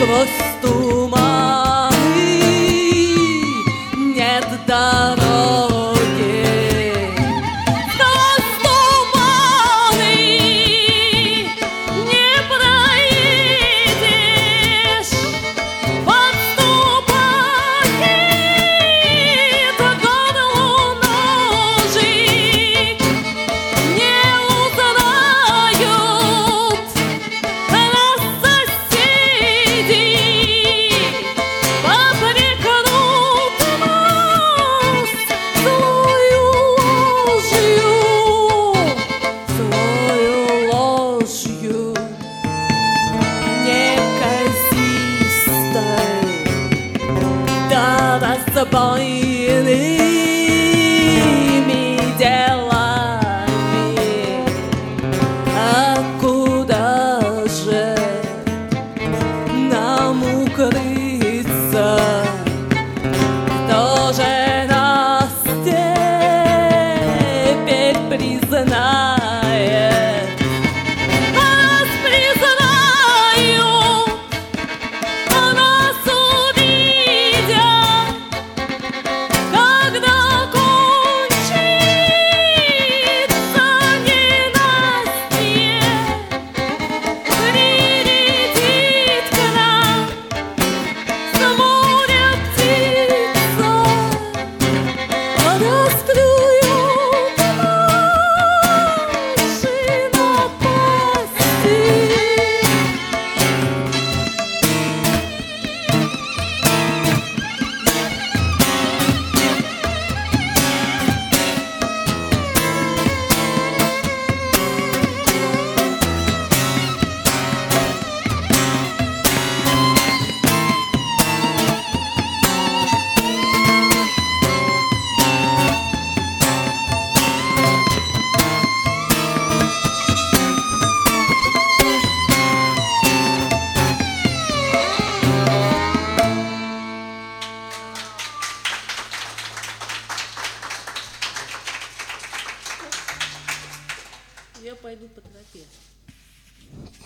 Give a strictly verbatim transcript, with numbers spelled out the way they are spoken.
сквозь туманы нет дороги. Сквозь туманы не проедешь, подступает к горлу ножик, не узнают нас соседи, попрекнут нас злою ложью, злою ложью неказистой, да разбойными делами. А куда же нам укрыться? Кто же нас теперь признает? Нас признают, нас увидят, когда кончится ненастье, прилетит к нам с моря птица, расклюет наши напасти. Я пойду по тропе.